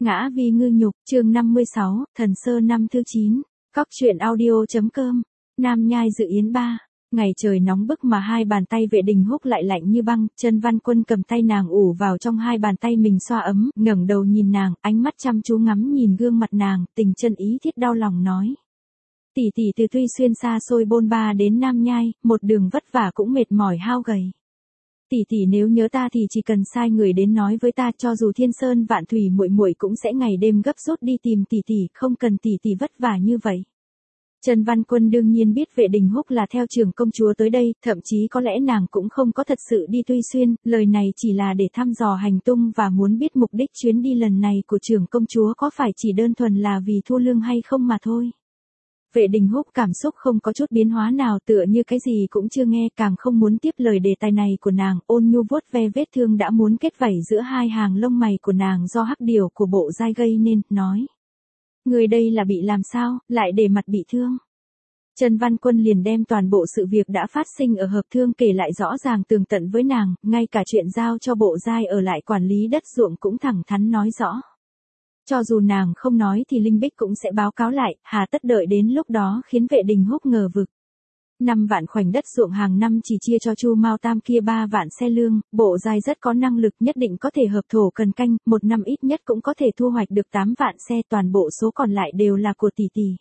Ngã vì ngư nhục, chương 56, Thần Sơ năm thứ 9. Cóc truyện audio.com. Nam Nhai dự yến 3. Ngày trời nóng bức mà hai bàn tay Vệ Đình Húc lại lạnh như băng, Chân Văn Quân cầm tay nàng ủ vào trong hai bàn tay mình xoa ấm, ngẩng đầu nhìn nàng, ánh mắt chăm chú ngắm nhìn gương mặt nàng, tình chân ý thiết đau lòng nói. Tỷ tỷ từ Tuy Xuyên xa xôi bôn ba đến Nam Nhai, một đường vất vả cũng mệt mỏi hao gầy. Tỷ tỷ nếu nhớ ta thì chỉ cần sai người đến nói với ta, cho dù thiên sơn vạn thủy muội muội cũng sẽ ngày đêm gấp rút đi tìm tỷ tỷ, không cần tỷ tỷ vất vả như vậy. Trần Văn Quân đương nhiên biết Vệ Đình Húc là theo trưởng công chúa tới đây, thậm chí có lẽ nàng cũng không có thật sự đi Tuy Xuyên, lời này chỉ là để thăm dò hành tung và muốn biết mục đích chuyến đi lần này của trưởng công chúa có phải chỉ đơn thuần là vì thu lương hay không mà thôi. Vệ Đình Húc cảm xúc không có chút biến hóa nào, tựa như cái gì cũng chưa nghe, càng không muốn tiếp lời đề tài này của nàng, ôn nhu vuốt ve vết thương đã muốn kết vảy giữa hai hàng lông mày của nàng do hắc điều của bộ dai gây nên, nói. Người đây là bị làm sao, lại để mặt bị thương. Trần Văn Quân liền đem toàn bộ sự việc đã phát sinh ở hợp thương kể lại rõ ràng tường tận với nàng, ngay cả chuyện giao cho bộ dai ở lại quản lý đất ruộng cũng thẳng thắn nói rõ. Cho dù nàng không nói thì Linh Bích cũng sẽ báo cáo lại, hà tất đợi đến lúc đó khiến Vệ Đình Húc ngờ vực. 5 vạn khoảnh đất ruộng hàng năm chỉ chia cho Chu Mao Tam kia 3 vạn xe lương, bộ dai rất có năng lực, nhất định có thể hợp thổ cần canh, một năm ít nhất cũng có thể thu hoạch được 8 vạn xe, toàn bộ số còn lại đều là của tỷ tỷ.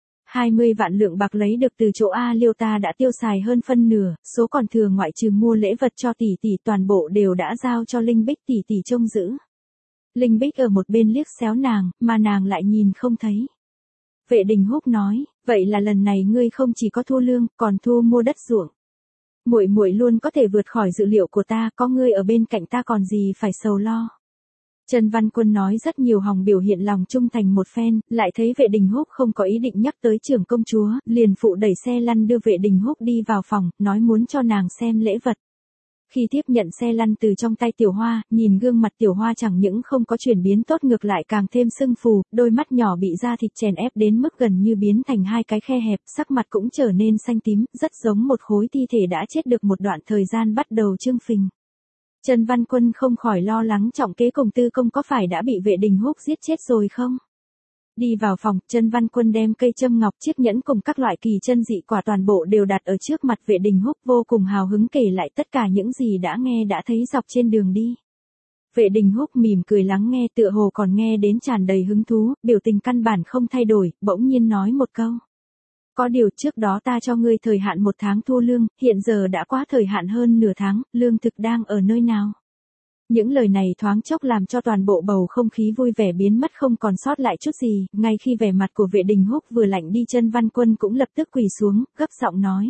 20 vạn lượng bạc lấy được từ chỗ A Liêu ta đã tiêu xài hơn phân nửa, số còn thừa ngoại trừ mua lễ vật cho tỷ tỷ toàn bộ đều đã giao cho Linh Bích tỷ tỷ trông giữ. Linh Bích ở một bên liếc xéo nàng, mà nàng lại nhìn không thấy. Vệ Đình Húc nói, vậy là lần này ngươi không chỉ có thu lương, còn thu mua đất ruộng. Muội muội luôn có thể vượt khỏi dự liệu của ta, có ngươi ở bên cạnh ta còn gì phải sầu lo. Trần Văn Quân nói rất nhiều hòng biểu hiện lòng trung thành một phen, lại thấy Vệ Đình Húc không có ý định nhắc tới trưởng công chúa, liền phụ đẩy xe lăn đưa Vệ Đình Húc đi vào phòng, nói muốn cho nàng xem lễ vật. Khi tiếp nhận xe lăn từ trong tay Tiểu Hoa, nhìn gương mặt Tiểu Hoa chẳng những không có chuyển biến tốt ngược lại càng thêm sưng phù, đôi mắt nhỏ bị da thịt chèn ép đến mức gần như biến thành hai cái khe hẹp, sắc mặt cũng trở nên xanh tím, rất giống một khối thi thể đã chết được một đoạn thời gian bắt đầu trương phình. Trần Văn Quân không khỏi lo lắng trọng kế cùng tư công có phải đã bị Vệ Đình Húc giết chết rồi không? Đi vào phòng, Trần Văn Quân đem cây châm ngọc, chiếc nhẫn cùng các loại kỳ chân dị quả toàn bộ đều đặt ở trước mặt Vệ Đình Húc, vô cùng hào hứng kể lại tất cả những gì đã nghe đã thấy dọc trên đường đi. Vệ Đình Húc mỉm cười lắng nghe, tựa hồ còn nghe đến tràn đầy hứng thú, biểu tình căn bản không thay đổi, bỗng nhiên nói một câu. Có điều trước đó ta cho ngươi thời hạn 1 tháng thu lương, hiện giờ đã quá thời hạn hơn nửa tháng, lương thực đang ở nơi nào? Những lời này thoáng chốc làm cho toàn bộ bầu không khí vui vẻ biến mất không còn sót lại chút gì, ngay khi vẻ mặt của Vệ Đình Húc vừa lạnh đi, Trần Văn Quân cũng lập tức quỳ xuống, gấp giọng nói.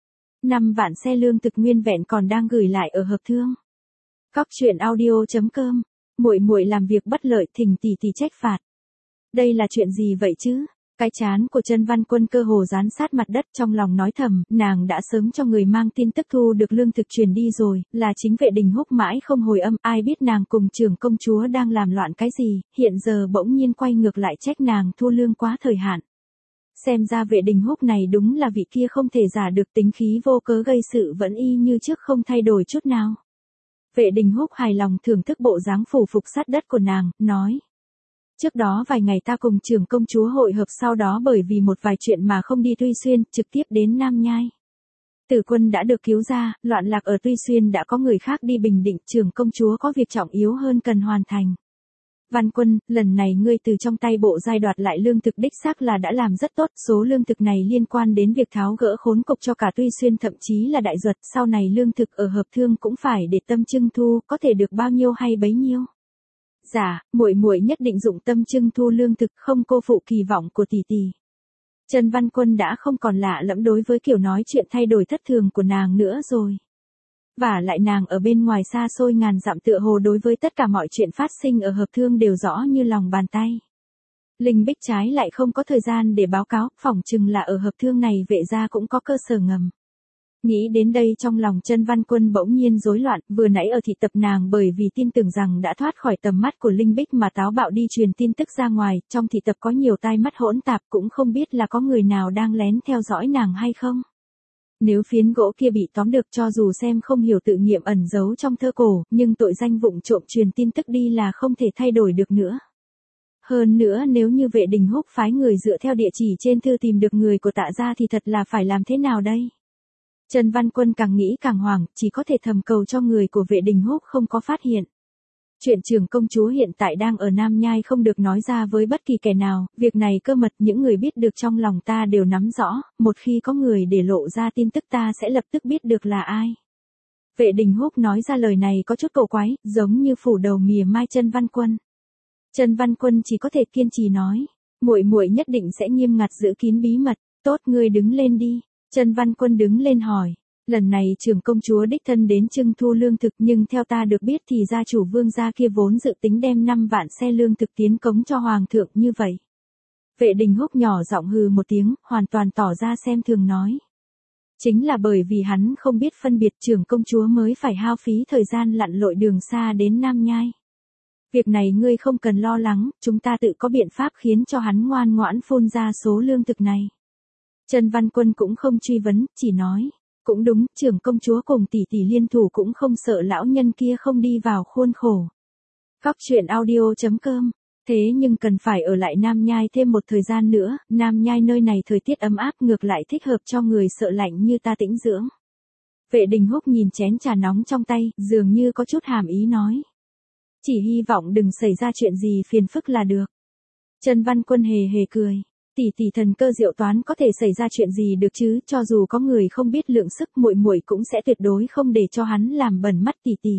5 vạn xe lương thực nguyên vẹn còn đang gửi lại ở hợp thương. Cóc truyện audio.com. Muội muội làm việc bất lợi, thỉnh tỷ tỷ trách phạt. Đây là chuyện gì vậy chứ? Cái trán của Trần Văn Quân cơ hồ dán sát mặt đất, trong lòng nói thầm, nàng đã sớm cho người mang tin tức thu được lương thực truyền đi rồi, là chính Vệ Đình Húc mãi không hồi âm, ai biết nàng cùng trưởng công chúa đang làm loạn cái gì, hiện giờ bỗng nhiên quay ngược lại trách nàng thu lương quá thời hạn. Xem ra Vệ Đình Húc này đúng là vị kia không thể giả được, tính khí vô cớ gây sự vẫn y như trước không thay đổi chút nào. Vệ Đình Húc hài lòng thưởng thức bộ dáng phủ phục sát đất của nàng, nói. Trước đó vài ngày ta cùng trưởng công chúa hội hợp, sau đó bởi vì một vài chuyện mà không đi Tuy Xuyên, trực tiếp đến Nam Nhai. Tử Quân đã được cứu ra, loạn lạc ở Tuy Xuyên đã có người khác đi bình định, trưởng công chúa có việc trọng yếu hơn cần hoàn thành. Văn Quân, lần này ngươi từ trong tay bộ giai đoạt lại lương thực đích xác là đã làm rất tốt, số lương thực này liên quan đến việc tháo gỡ khốn cục cho cả Tuy Xuyên, thậm chí là Đại Duật, sau này lương thực ở hợp thương cũng phải để tâm trưng thu, có thể được bao nhiêu hay bấy nhiêu. Dạ, muội muội nhất định dụng tâm trưng thu lương thực, không cô phụ kỳ vọng của tỷ tỷ. Trần Văn Quân đã không còn lạ lẫm đối với kiểu nói chuyện thay đổi thất thường của nàng nữa rồi. Và lại nàng ở bên ngoài xa xôi ngàn dặm, tựa hồ đối với tất cả mọi chuyện phát sinh ở hợp thương đều rõ như lòng bàn tay. Linh Bích trái lại không có thời gian để báo cáo, phỏng chừng là ở hợp thương này Vệ gia cũng có cơ sở ngầm. Nghĩ đến đây trong lòng Trần Văn Quân bỗng nhiên rối loạn, vừa nãy ở thị tập nàng bởi vì tin tưởng rằng đã thoát khỏi tầm mắt của Linh Bích mà táo bạo đi truyền tin tức ra ngoài, trong thị tập có nhiều tai mắt hỗn tạp, cũng không biết là có người nào đang lén theo dõi nàng hay không. Nếu phiến gỗ kia bị tóm được, cho dù xem không hiểu tự nghiệm ẩn giấu trong thơ cổ, nhưng tội danh vụng trộm truyền tin tức đi là không thể thay đổi được nữa. Hơn nữa nếu như Vệ Đình Húc phái người dựa theo địa chỉ trên thư tìm được người của Tạ gia thì thật là phải làm thế nào đây? Trần Văn Quân càng nghĩ càng hoảng, chỉ có thể thầm cầu cho người của Vệ Đình Húc không có phát hiện. Chuyện trưởng công chúa hiện tại đang ở Nam Nhai không được nói ra với bất kỳ kẻ nào, việc này cơ mật những người biết được trong lòng ta đều nắm rõ, một khi có người để lộ ra tin tức ta sẽ lập tức biết được là ai. Vệ Đình Húc nói ra lời này có chút cổ quái, giống như phủ đầu mỉa mai Trần Văn Quân. Trần Văn Quân chỉ có thể kiên trì nói, muội muội nhất định sẽ nghiêm ngặt giữ kín bí mật, tốt ngươi đứng lên đi. Trần Văn Quân đứng lên hỏi, lần này trưởng công chúa đích thân đến trưng thu lương thực nhưng theo ta được biết thì gia chủ Vương gia kia vốn dự tính đem 5 vạn xe lương thực tiến cống cho hoàng thượng như vậy. Vệ Đình Húc nhỏ giọng hừ một tiếng, hoàn toàn tỏ ra xem thường nói. Chính là bởi vì hắn không biết phân biệt trưởng công chúa mới phải hao phí thời gian lặn lội đường xa đến Nam Nhai. Việc này ngươi không cần lo lắng, chúng ta tự có biện pháp khiến cho hắn ngoan ngoãn phun ra số lương thực này. Trần Văn Quân cũng không truy vấn, chỉ nói, cũng đúng, trưởng công chúa cùng tỷ tỷ liên thủ cũng không sợ lão nhân kia không đi vào khuôn khổ. Góc truyện audio.com. Thế nhưng cần phải ở lại Nam Nhai thêm một thời gian nữa, Nam Nhai nơi này thời tiết ấm áp ngược lại thích hợp cho người sợ lạnh như ta tĩnh dưỡng. Vệ Đình Húc nhìn chén trà nóng trong tay, dường như có chút hàm ý nói. Chỉ hy vọng đừng xảy ra chuyện gì phiền phức là được. Trần Văn Quân hề hề cười. Tỷ tỷ thần cơ diệu toán có thể xảy ra chuyện gì được chứ, cho dù có người không biết lượng sức muội muội cũng sẽ tuyệt đối không để cho hắn làm bẩn mắt tỷ tỷ.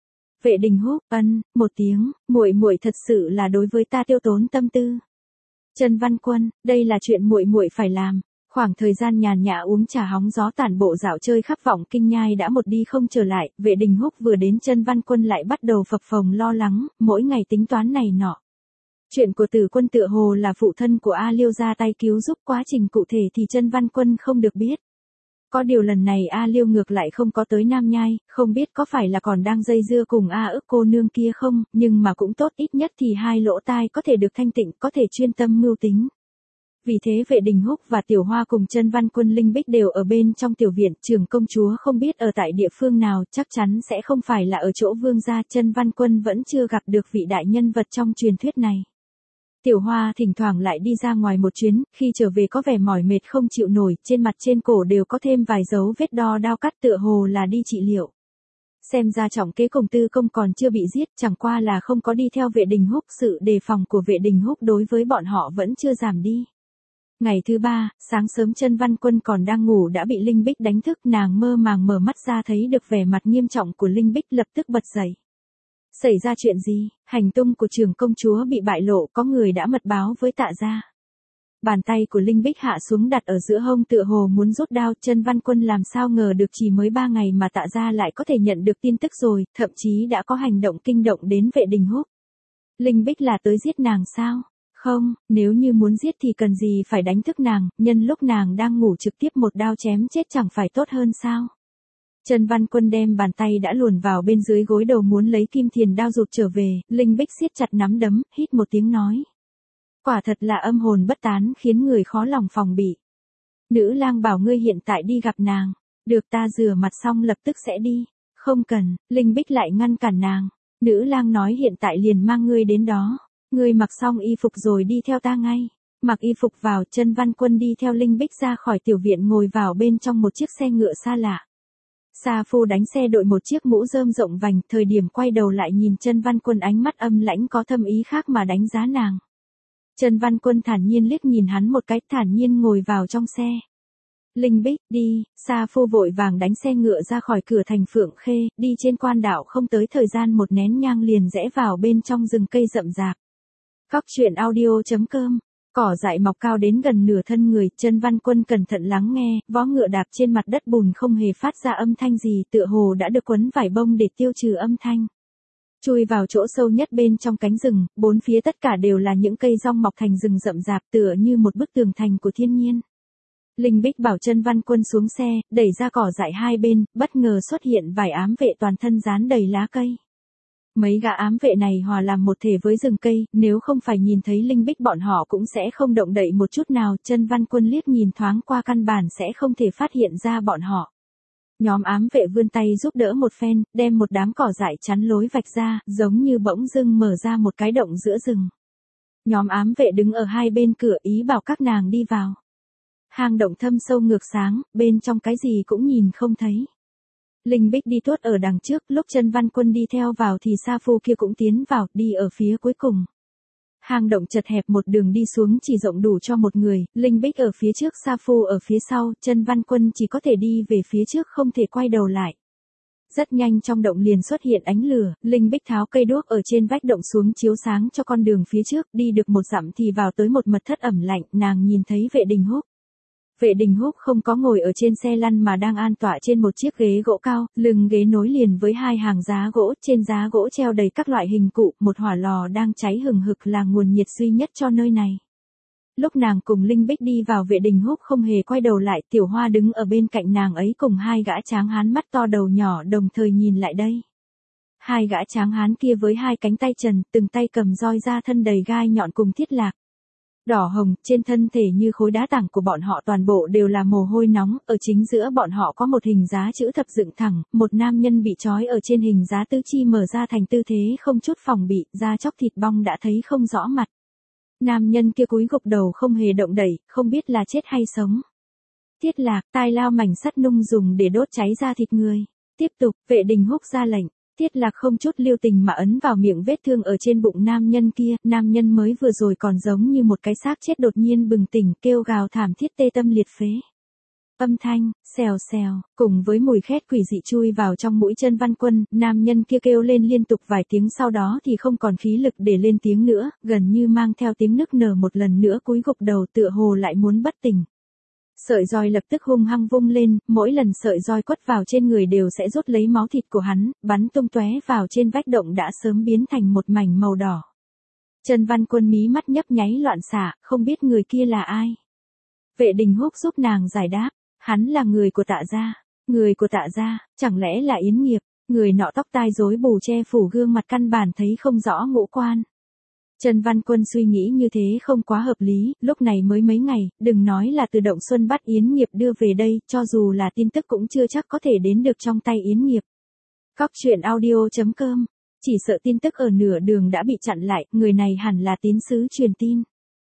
Vệ Đình Húc một tiếng, muội muội thật sự là đối với ta tiêu tốn tâm tư. Trần Văn Quân, đây là chuyện muội muội phải làm. Khoảng thời gian nhàn nhã uống trà hóng gió tản bộ dạo chơi khắp vọng kinh nhai đã một đi không trở lại, Vệ Đình Húc vừa đến Trần Văn Quân lại bắt đầu phập phồng lo lắng, mỗi ngày tính toán này nọ. Chuyện của Tử Quân tựa hồ là phụ thân của A Liêu ra tay cứu giúp, quá trình cụ thể thì Trần Văn Quân không được biết. Có điều lần này A Liêu ngược lại không có tới Nam Nhai, không biết có phải là còn đang dây dưa cùng A Ức cô nương kia không, nhưng mà cũng tốt, ít nhất thì hai lỗ tai có thể được thanh tịnh, có thể chuyên tâm mưu tính. Vì thế Vệ Đình Húc và Tiểu Hoa cùng Trần Văn Quân Linh Bích đều ở bên trong tiểu viện, trưởng công chúa không biết ở tại địa phương nào, chắc chắn sẽ không phải là ở chỗ Vương gia. Trần Văn Quân vẫn chưa gặp được vị đại nhân vật trong truyền thuyết này. Tiểu Hoa thỉnh thoảng lại đi ra ngoài một chuyến, khi trở về có vẻ mỏi mệt không chịu nổi, trên mặt trên cổ đều có thêm vài dấu vết đo đao cắt, tựa hồ là đi trị liệu. Xem ra trọng kế cùng Tư Công còn chưa bị giết, chẳng qua là không có đi theo Vệ Đình Húc, sự đề phòng của Vệ Đình Húc đối với bọn họ vẫn chưa giảm đi. Ngày thứ ba, sáng sớm Trần Văn Quân còn đang ngủ đã bị Linh Bích đánh thức, nàng mơ màng mở mắt ra thấy được vẻ mặt nghiêm trọng của Linh Bích, lập tức bật dậy. Xảy ra chuyện gì? Hành tung của trưởng công chúa bị bại lộ, có người đã mật báo với Tạ gia. Bàn tay của Linh Bích hạ xuống đặt ở giữa hông tựa hồ muốn rút đao, Trần Văn Quân làm sao ngờ được chỉ mới 3 ngày mà Tạ gia lại có thể nhận được tin tức rồi, thậm chí đã có hành động kinh động đến Vệ Đình Húc. Linh Bích là tới giết nàng sao? Không, nếu như muốn giết thì cần gì phải đánh thức nàng, nhân lúc nàng đang ngủ trực tiếp một đao chém chết chẳng phải tốt hơn sao? Trần Văn Quân đem bàn tay đã luồn vào bên dưới gối đầu muốn lấy kim thiền đao rụt trở về, Linh Bích siết chặt nắm đấm, hít một tiếng nói. Quả thật là âm hồn bất tán, khiến người khó lòng phòng bị. Nữ lang bảo ngươi hiện tại đi gặp nàng, được, ta rửa mặt xong lập tức sẽ đi. Không cần, Linh Bích lại ngăn cản nàng. Nữ lang nói hiện tại liền mang ngươi đến đó. Ngươi mặc xong y phục rồi đi theo ta ngay. Mặc y phục vào, Trần Văn Quân đi theo Linh Bích ra khỏi tiểu viện, ngồi vào bên trong một chiếc xe ngựa xa lạ. Sa phu đánh xe đội một chiếc mũ rơm rộng vành, thời điểm quay đầu lại nhìn Trần Văn Quân ánh mắt âm lãnh có thâm ý khác mà đánh giá nàng. Trần Văn Quân thản nhiên liếc nhìn hắn một cái, thản nhiên ngồi vào trong xe. Linh Bích, đi. Sa phu vội vàng đánh xe ngựa ra khỏi cửa thành Phượng Khê, đi trên quan đạo không tới thời gian một nén nhang liền rẽ vào bên trong rừng cây rậm rạp. Góc truyện audio.com. Cỏ dại mọc cao đến gần nửa thân người, Trần Văn Quân cẩn thận lắng nghe, vó ngựa đạp trên mặt đất bùn không hề phát ra âm thanh gì, tựa hồ đã được quấn vải bông để tiêu trừ âm thanh. Chui vào chỗ sâu nhất bên trong cánh rừng, bốn phía tất cả đều là những cây rong mọc thành rừng rậm rạp, tựa như một bức tường thành của thiên nhiên. Linh Bích bảo Trần Văn Quân xuống xe, đẩy ra cỏ dại hai bên, bất ngờ xuất hiện vài ám vệ toàn thân dán đầy lá cây. Mấy gã ám vệ này hòa làm một thể với rừng cây, nếu không phải nhìn thấy Linh Bích bọn họ cũng sẽ không động đậy một chút nào. Trần Văn Quân liếc nhìn thoáng qua căn bản sẽ không thể phát hiện ra bọn họ. Nhóm ám vệ vươn tay giúp đỡ một phen, đem một đám cỏ dại chắn lối vạch ra, giống như bỗng dưng mở ra một cái động giữa rừng. Nhóm ám vệ đứng ở hai bên cửa ý bảo các nàng đi vào. Hang động thâm sâu ngược sáng, bên trong cái gì cũng nhìn không thấy. Linh Bích đi tuốt ở đằng trước, lúc Chân Văn Quân đi theo vào thì Sa Phu kia cũng tiến vào, đi ở phía cuối cùng. Hang động chật hẹp, một đường đi xuống chỉ rộng đủ cho một người, Linh Bích ở phía trước, Sa Phu ở phía sau, Chân Văn Quân chỉ có thể đi về phía trước không thể quay đầu lại. Rất nhanh trong động liền xuất hiện ánh lửa, Linh Bích tháo cây đuốc ở trên vách động xuống chiếu sáng cho con đường phía trước, đi được một dặm thì vào tới một mật thất ẩm lạnh, nàng nhìn thấy Vệ Đình Húc. Vệ Đình Húc không có ngồi ở trên xe lăn mà đang an tọa trên một chiếc ghế gỗ cao, lưng ghế nối liền với hai hàng giá gỗ, trên giá gỗ treo đầy các loại hình cụ, một hỏa lò đang cháy hừng hực là nguồn nhiệt duy nhất cho nơi này. Lúc nàng cùng Linh Bích đi vào, Vệ Đình Húc không hề quay đầu lại, Tiểu Hoa đứng ở bên cạnh nàng ấy cùng hai gã tráng hán mắt to đầu nhỏ đồng thời nhìn lại đây. Hai gã tráng hán kia với hai cánh tay trần, từng tay cầm roi ra thân đầy gai nhọn cùng thiết lạc. Đỏ hồng, trên thân thể như khối đá tảng của bọn họ toàn bộ đều là mồ hôi nóng, ở chính giữa bọn họ có một hình giá chữ thập dựng thẳng, một nam nhân bị trói ở trên hình giá tứ chi mở ra thành tư thế không chút phòng bị, da chóc thịt bong đã thấy không rõ mặt. Nam nhân kia cúi gục đầu không hề động đậy, không biết là chết hay sống. Thiết lạc, tai lao mảnh sắt nung dùng để đốt cháy da thịt người. Tiếp tục, Vệ Đình Húc ra lệnh. Thiết lạc không chút lưu tình mà ấn vào miệng vết thương ở trên bụng nam nhân kia, nam nhân mới vừa rồi còn giống như một cái xác chết đột nhiên bừng tỉnh, kêu gào thảm thiết tê tâm liệt phế. Âm thanh, xèo xèo, cùng với mùi khét quỷ dị chui vào trong mũi Chân Văn Quân, nam nhân kia kêu lên liên tục vài tiếng sau đó thì không còn khí lực để lên tiếng nữa, gần như mang theo tiếng nức nở một lần nữa cúi gục đầu tựa hồ lại muốn bất tỉnh. Sợi roi lập tức hung hăng vung lên, mỗi lần sợi roi quất vào trên người đều sẽ rút lấy máu thịt của hắn, bắn tung tóe vào trên vách động đã sớm biến thành một mảnh màu đỏ. Chân Văn Quân mí mắt nhấp nháy loạn xạ, không biết người kia là ai. Vệ Đình Húc giúp nàng giải đáp, hắn là người của Tạ gia. Người của Tạ gia, chẳng lẽ là Yến Nghiệp? Người nọ tóc tai rối bù che phủ gương mặt căn bản thấy không rõ ngũ quan. Chân Văn Quân suy nghĩ như thế không quá hợp lý, lúc này mới mấy ngày, đừng nói là từ Động Xuân bắt Yến Nghiệp đưa về đây, cho dù là tin tức cũng chưa chắc có thể đến được trong tay Yến Nghiệp. Cóc truyện audio.com, chỉ sợ tin tức ở nửa đường đã bị chặn lại, người này hẳn là tín sứ truyền tin.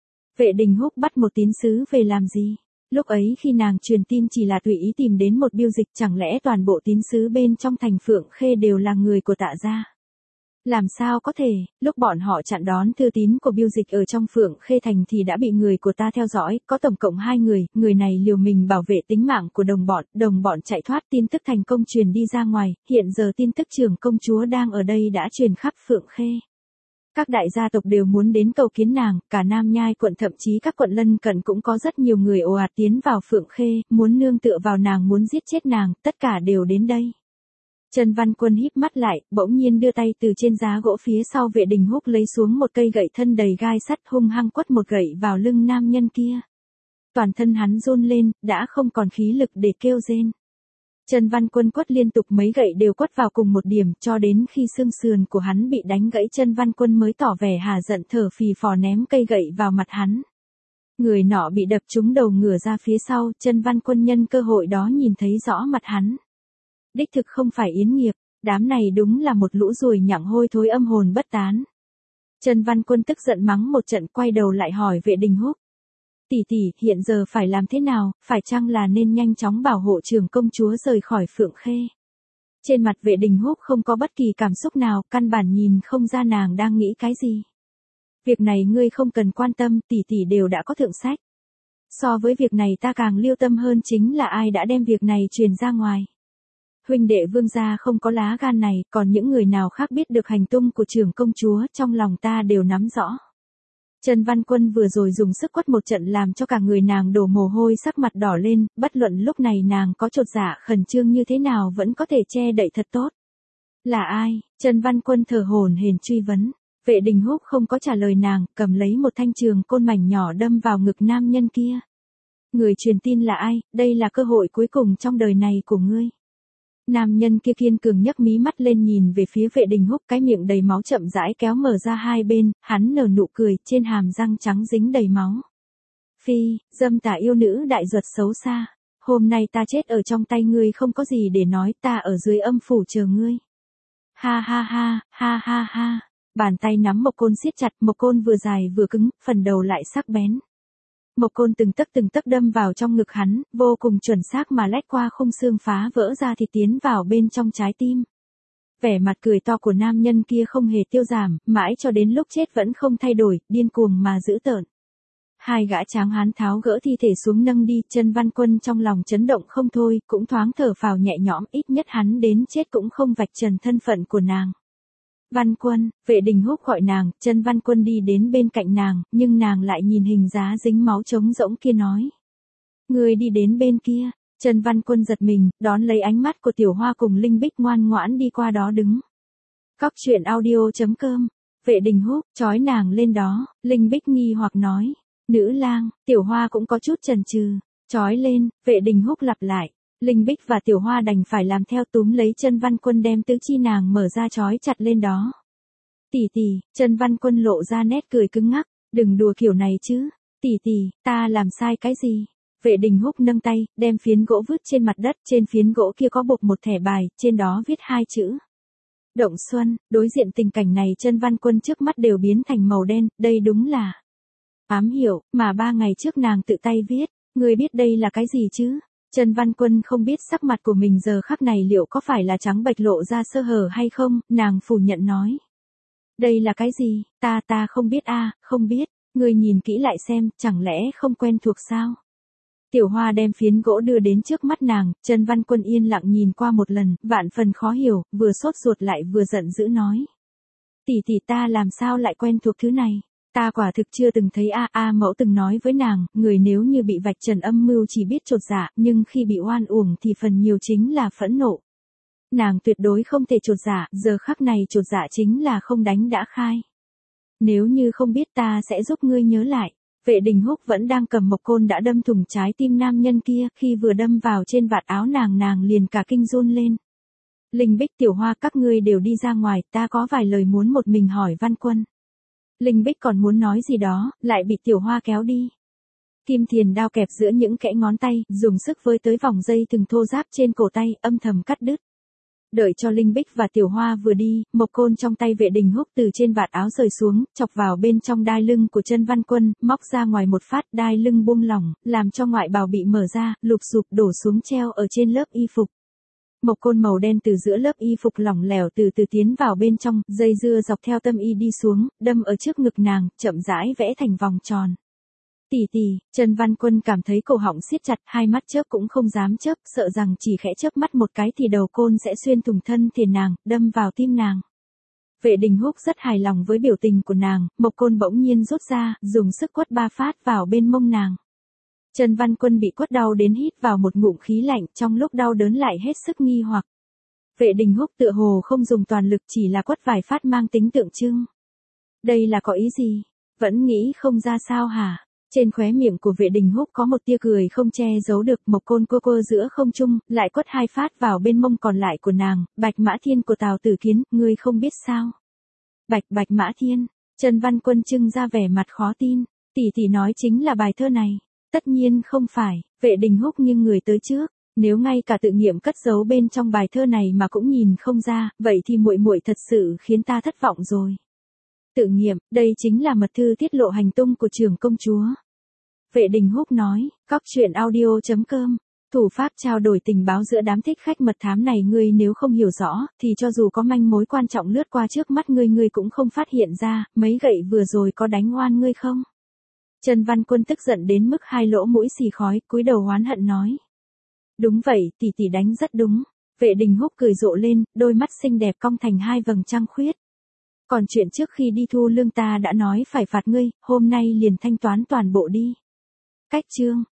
Vệ Đình Húc bắt một tín sứ về làm gì? Lúc ấy khi nàng truyền tin chỉ là tùy ý tìm đến một biêu dịch, chẳng lẽ toàn bộ tín sứ bên trong thành Phượng Khê đều là người của Tạ gia? Làm sao có thể, lúc bọn họ chặn đón thư tín của biêu dịch ở trong Phượng Khê thành thì đã bị người của ta theo dõi, có tổng cộng 2 người này liều mình bảo vệ tính mạng của đồng bọn chạy thoát, tin tức thành công truyền đi ra ngoài, hiện giờ tin tức trưởng công chúa đang ở đây đã truyền khắp Phượng Khê. Các đại gia tộc đều muốn đến cầu kiến nàng, cả Nam Nhai quận thậm chí các quận lân cận cũng có rất nhiều người ồ ạt tiến vào Phượng Khê, muốn nương tựa vào nàng, muốn giết chết nàng, tất cả đều đến đây. Chân Văn Quân híp mắt lại, bỗng nhiên đưa tay từ trên giá gỗ phía sau Vệ Đình Húc lấy xuống một cây gậy thân đầy gai sắt, hung hăng quất một gậy vào lưng nam nhân kia. Toàn thân hắn run lên, đã không còn khí lực để kêu rên. Chân Văn Quân quất liên tục mấy gậy đều quất vào cùng một điểm, cho đến khi xương sườn của hắn bị đánh gãy, Chân Văn Quân mới tỏ vẻ hà giận thở phì phò ném cây gậy vào mặt hắn. Người nọ bị đập trúng đầu ngửa ra phía sau, Chân Văn Quân nhân cơ hội đó nhìn thấy rõ mặt hắn. Đích thực không phải Yến Nghiệp, đám này đúng là một lũ ruồi nhặng hôi thối âm hồn bất tán. Chân Văn Quân tức giận mắng một trận, quay đầu lại hỏi Vệ Đình Húc. Tỷ tỷ, hiện giờ phải làm thế nào, phải chăng là nên nhanh chóng bảo hộ trưởng công chúa rời khỏi Phượng Khê? Trên mặt Vệ Đình Húc không có bất kỳ cảm xúc nào, căn bản nhìn không ra nàng đang nghĩ cái gì. Việc này ngươi không cần quan tâm, tỷ tỷ đều đã có thượng sách. So với việc này ta càng lưu tâm hơn chính là ai đã đem việc này truyền ra ngoài. Huynh đệ Vương gia không có lá gan này, còn những người nào khác biết được hành tung của trưởng công chúa, trong lòng ta đều nắm rõ. Chân Văn Quân vừa rồi dùng sức quất một trận làm cho cả người nàng đổ mồ hôi, sắc mặt đỏ lên, bất luận lúc này nàng có chột dạ khẩn trương như thế nào vẫn có thể che đậy thật tốt. Là ai? Chân Văn Quân thở hổn hển truy vấn. Vệ Đình Húc không có trả lời nàng, cầm lấy một thanh trường côn mảnh nhỏ đâm vào ngực nam nhân kia. Người truyền tin là ai? Đây là cơ hội cuối cùng trong đời này của ngươi. Nam nhân kia kiên cường nhấc mí mắt lên nhìn về phía Vệ Đình Húc, cái miệng đầy máu chậm rãi kéo mở ra hai bên, hắn nở nụ cười, trên hàm răng trắng dính đầy máu. Phi, dâm tà yêu nữ đại ruột xấu xa, hôm nay ta chết ở trong tay ngươi không có gì để nói, ta ở dưới âm phủ chờ ngươi. Ha ha ha, ha ha ha. Bàn tay nắm Mộc Côn siết chặt, Mộc Côn vừa dài vừa cứng, phần đầu lại sắc bén. Mộc Côn từng tấc đâm vào trong ngực hắn, vô cùng chuẩn xác mà lách qua khung xương phá vỡ ra thì tiến vào bên trong trái tim. Vẻ mặt cười to của nam nhân kia không hề tiêu giảm, mãi cho đến lúc chết vẫn không thay đổi, điên cuồng mà dữ tợn. Hai gã tráng hán tháo gỡ thi thể xuống nâng đi, Chân Văn Quân trong lòng chấn động không thôi, cũng thoáng thở phào nhẹ nhõm, ít nhất hắn đến chết cũng không vạch trần thân phận của nàng. Văn Quân, Vệ Đình Húc gọi nàng, Chân Văn Quân đi đến bên cạnh nàng, nhưng nàng lại nhìn hình giá dính máu trống rỗng kia nói. Người đi đến bên kia. Chân Văn Quân giật mình, đón lấy ánh mắt của Tiểu Hoa cùng Linh Bích ngoan ngoãn đi qua đó đứng. Cóc truyện audio.com. Vệ Đình Húc, trói nàng lên đó, Linh Bích nghi hoặc nói. Nữ lang, Tiểu Hoa cũng có chút chần chừ. Trói lên, Vệ Đình Húc lặp lại. Linh Bích và Tiểu Hoa đành phải làm theo, túm lấy Chân Văn Quân đem tứ chi nàng mở ra trói chặt lên đó. Tỷ tỷ, Chân Văn Quân lộ ra nét cười cứng ngắc. Đừng đùa kiểu này chứ. Tỷ tỷ, ta làm sai cái gì? Vệ Đình Húc nâng tay, đem phiến gỗ vứt trên mặt đất, trên phiến gỗ kia có bộc một thẻ bài, trên đó viết 2 chữ. Động Xuân. Đối diện tình cảnh này Chân Văn Quân trước mắt đều biến thành màu đen, đây đúng là ám hiệu, mà 3 ngày trước nàng tự tay viết. Ngươi biết đây là cái gì chứ? Chân Văn Quân không biết sắc mặt của mình giờ khắc này liệu có phải là trắng bệch lộ ra sơ hở hay không, nàng phủ nhận nói. Đây là cái gì? Ta không biết không biết, ngươi nhìn kỹ lại xem, chẳng lẽ không quen thuộc sao? Tiểu Hoa đem phiến gỗ đưa đến trước mắt nàng, Chân Văn Quân yên lặng nhìn qua một lần, vạn phần khó hiểu, vừa sốt ruột lại vừa giận dữ nói. Tỷ tỷ ta làm sao lại quen thuộc thứ này? Ta quả thực chưa từng thấy mẫu từng nói với nàng, người nếu như bị vạch trần âm mưu chỉ biết chột dạ, nhưng khi bị oan uổng thì phần nhiều chính là phẫn nộ. Nàng tuyệt đối không thể chột dạ, giờ khắc này chột dạ chính là không đánh đã khai. Nếu như không biết ta sẽ giúp ngươi nhớ lại. Vệ Đình Húc vẫn đang cầm Mộc Côn đã đâm thủng trái tim nam nhân kia, khi vừa đâm vào trên vạt áo nàng liền cả kinh run lên. Linh Bích, Tiểu Hoa, các ngươi đều đi ra ngoài, ta có vài lời muốn một mình hỏi Văn Quân. Linh Bích còn muốn nói gì đó, lại bị Tiểu Hoa kéo đi. Kim Thiền đao kẹp giữa những kẽ ngón tay, dùng sức với tới vòng dây thừng thô ráp trên cổ tay, âm thầm cắt đứt. Đợi cho Linh Bích và Tiểu Hoa vừa đi, Mộc Côn trong tay Vệ Đình Húc từ trên vạt áo rơi xuống, chọc vào bên trong đai lưng của Chân Văn Quân, móc ra ngoài một phát, đai lưng buông lỏng, làm cho ngoại bào bị mở ra, lụp xụp đổ xuống treo ở trên lớp y phục. Mộc Côn màu đen từ giữa lớp y phục lỏng lẻo từ từ tiến vào bên trong, dây dưa dọc theo tâm y đi xuống, đâm ở trước ngực nàng, chậm rãi vẽ thành vòng tròn. Tỷ tỷ, Chân Văn Quân cảm thấy cổ họng siết chặt, hai mắt chớp cũng không dám chớp, sợ rằng chỉ khẽ chớp mắt một cái thì đầu côn sẽ xuyên thủng thân thể nàng, đâm vào tim nàng. Vệ Đình Húc rất hài lòng với biểu tình của nàng, Mộc Côn bỗng nhiên rút ra, dùng sức quất 3 phát vào bên mông nàng. Chân Văn Quân bị quất đau đến hít vào một ngụm khí lạnh, trong lúc đau đớn lại hết sức nghi hoặc. Vệ Đình Húc tựa hồ không dùng toàn lực, chỉ là quất vài phát mang tính tượng trưng. Đây là có ý gì? Vẫn nghĩ không ra sao hả? Trên khóe miệng của Vệ Đình Húc có một tia cười không che giấu được, Mộc Côn cô giữa không trung, lại quất 2 phát vào bên mông còn lại của nàng, Bạch Mã Thiên của Tào Tử Kiến, ngươi không biết sao? Bạch Mã Thiên, Chân Văn Quân trưng ra vẻ mặt khó tin, tỷ tỷ nói chính là bài thơ này. Tất nhiên không phải, Vệ Đình Húc nghiêng người tới trước, nếu ngay cả tự nghiệm cất giấu bên trong bài thơ này mà cũng nhìn không ra, vậy thì muội thật sự khiến ta thất vọng rồi. Tự nghiệm, đây chính là mật thư tiết lộ hành tung của trưởng công chúa. Vệ Đình Húc nói, cóc truyện audio.com, thủ pháp trao đổi tình báo giữa đám thích khách mật thám này ngươi nếu không hiểu rõ, thì cho dù có manh mối quan trọng lướt qua trước mắt ngươi cũng không phát hiện ra, mấy gậy vừa rồi có đánh oan ngươi không? Chân Văn Quân tức giận đến mức 2 lỗ mũi xì khói, cúi đầu oán hận nói. Đúng vậy, tỷ tỷ đánh rất đúng. Vệ Đình Húc cười rộ lên, đôi mắt xinh đẹp cong thành 2 vầng trăng khuyết. Còn chuyện trước khi đi thu lương ta đã nói phải phạt ngươi, hôm nay liền thanh toán toàn bộ đi. Cách chương.